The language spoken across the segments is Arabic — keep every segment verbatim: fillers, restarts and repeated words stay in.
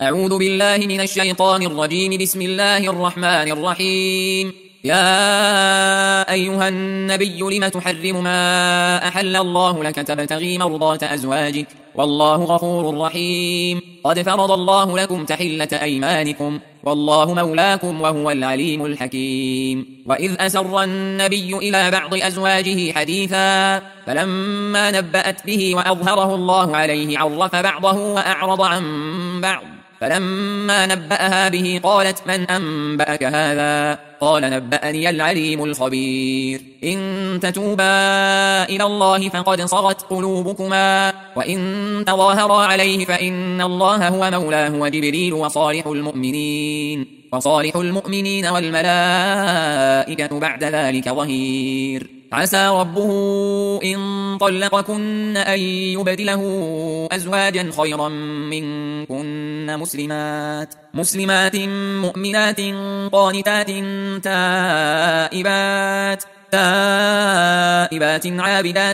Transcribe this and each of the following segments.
أعوذ بالله من الشيطان الرجيم. بسم الله الرحمن الرحيم. يا أيها النبي لم تحرم ما أحل الله لك تبتغي مرضات أزواجك والله غفور رحيم. قد فرض الله لكم تحلة أيمانكم والله مولاكم وهو العليم الحكيم. وإذ أسر النبي إلى بعض أزواجه حديثا فلما نبأت به وأظهره الله عليه عرف بعضه وأعرض عن بعض، فلما نبأها به قالت من أنبأك هذا؟ قال نبأني العليم الخبير. إن تتوبا إلى الله فقد صغت قلوبكما وإن تظاهرا عليه فإن الله هو مولاه وجبريل وصالح المؤمنين وصالح المؤمنين والملائكة بعد ذلك ظهير. عسى ربه إن طلقكن أن يبدله أزواجا خيرا منكن مسلمات مسلمات مؤمنات قانتات تائبات تائبات عابدات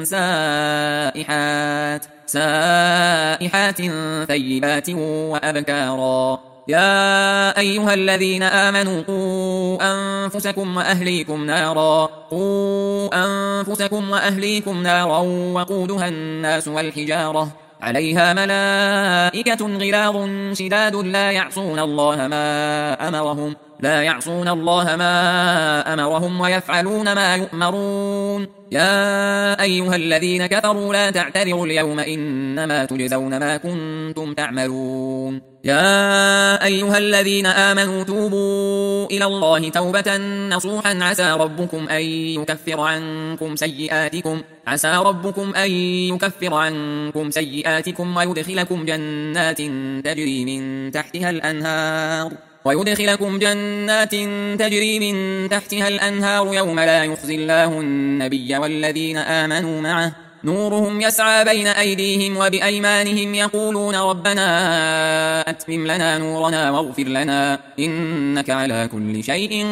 سائحات سائحات ثيبات وأبكارا. يا أيها الذين آمنوا قوا أنفسكم وأهليكم نارا قوا أنفسكم وأهليكم نارا وقودها الناس والحجارة عليها ملائكة غلاظ شداد لا يعصون الله ما أمرهم لا يعصون الله ما أمرهم ويفعلون ما يؤمرون. يا أيها الذين كفروا لا تعتذروا اليوم إنما تجزون ما كنتم تعملون. يا أيها الذين آمنوا توبوا إلى الله توبة نصوحا عسى ربكم أن يكفر عنكم سيئاتكم عسى ربكم أن يكفر عنكم سيئاتكم ويدخلكم جنات تجري من تحتها الأنهار ويدخلكم جنات تجري من تحتها الأنهار يوم لا يخزي الله النبي والذين آمنوا معه نورهم يسعى بين أيديهم وبأيمانهم يقولون ربنا أتمم لنا نورنا واغفر لنا إنك على كل شيء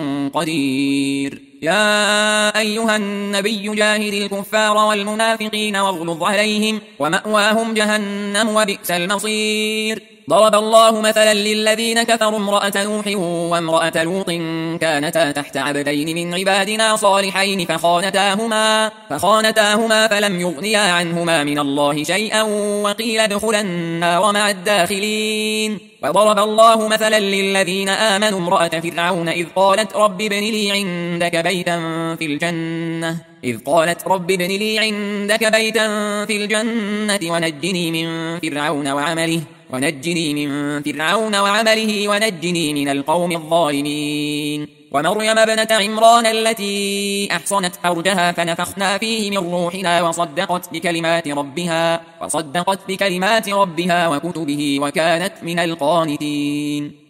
قدير. يا أيها النبي جاهد الكفار والمنافقين واغلظ عليهم ومأواهم جهنم وبئس المصير. ضرب الله مثلا للذين كفروا امرأة نوح وامرأة لوط كانتا تحت عبدين من عبادنا صالحين فخانتاهما فخانتاهما فلم يغنيا عنهما من الله شيئا وقيل ادخلا النار مع الداخلين. وضرب الله مثلا للذين آمنوا امرأة فرعون إذ قالت رب ابن لي عندك بيتا في الجنة إذ قالت رب ابن لي عندك بيتا في الجنة ونجني من فرعون وعمله ونجني من فرعون وعمله ونجني من القوم الظالمين. ومريم ابنة عمران التي أحصنت فرجها فنفخنا فيه من روحنا وصدقت بكلمات ربها وصدقت بكلمات ربها وكتبه وكانت من القانتين.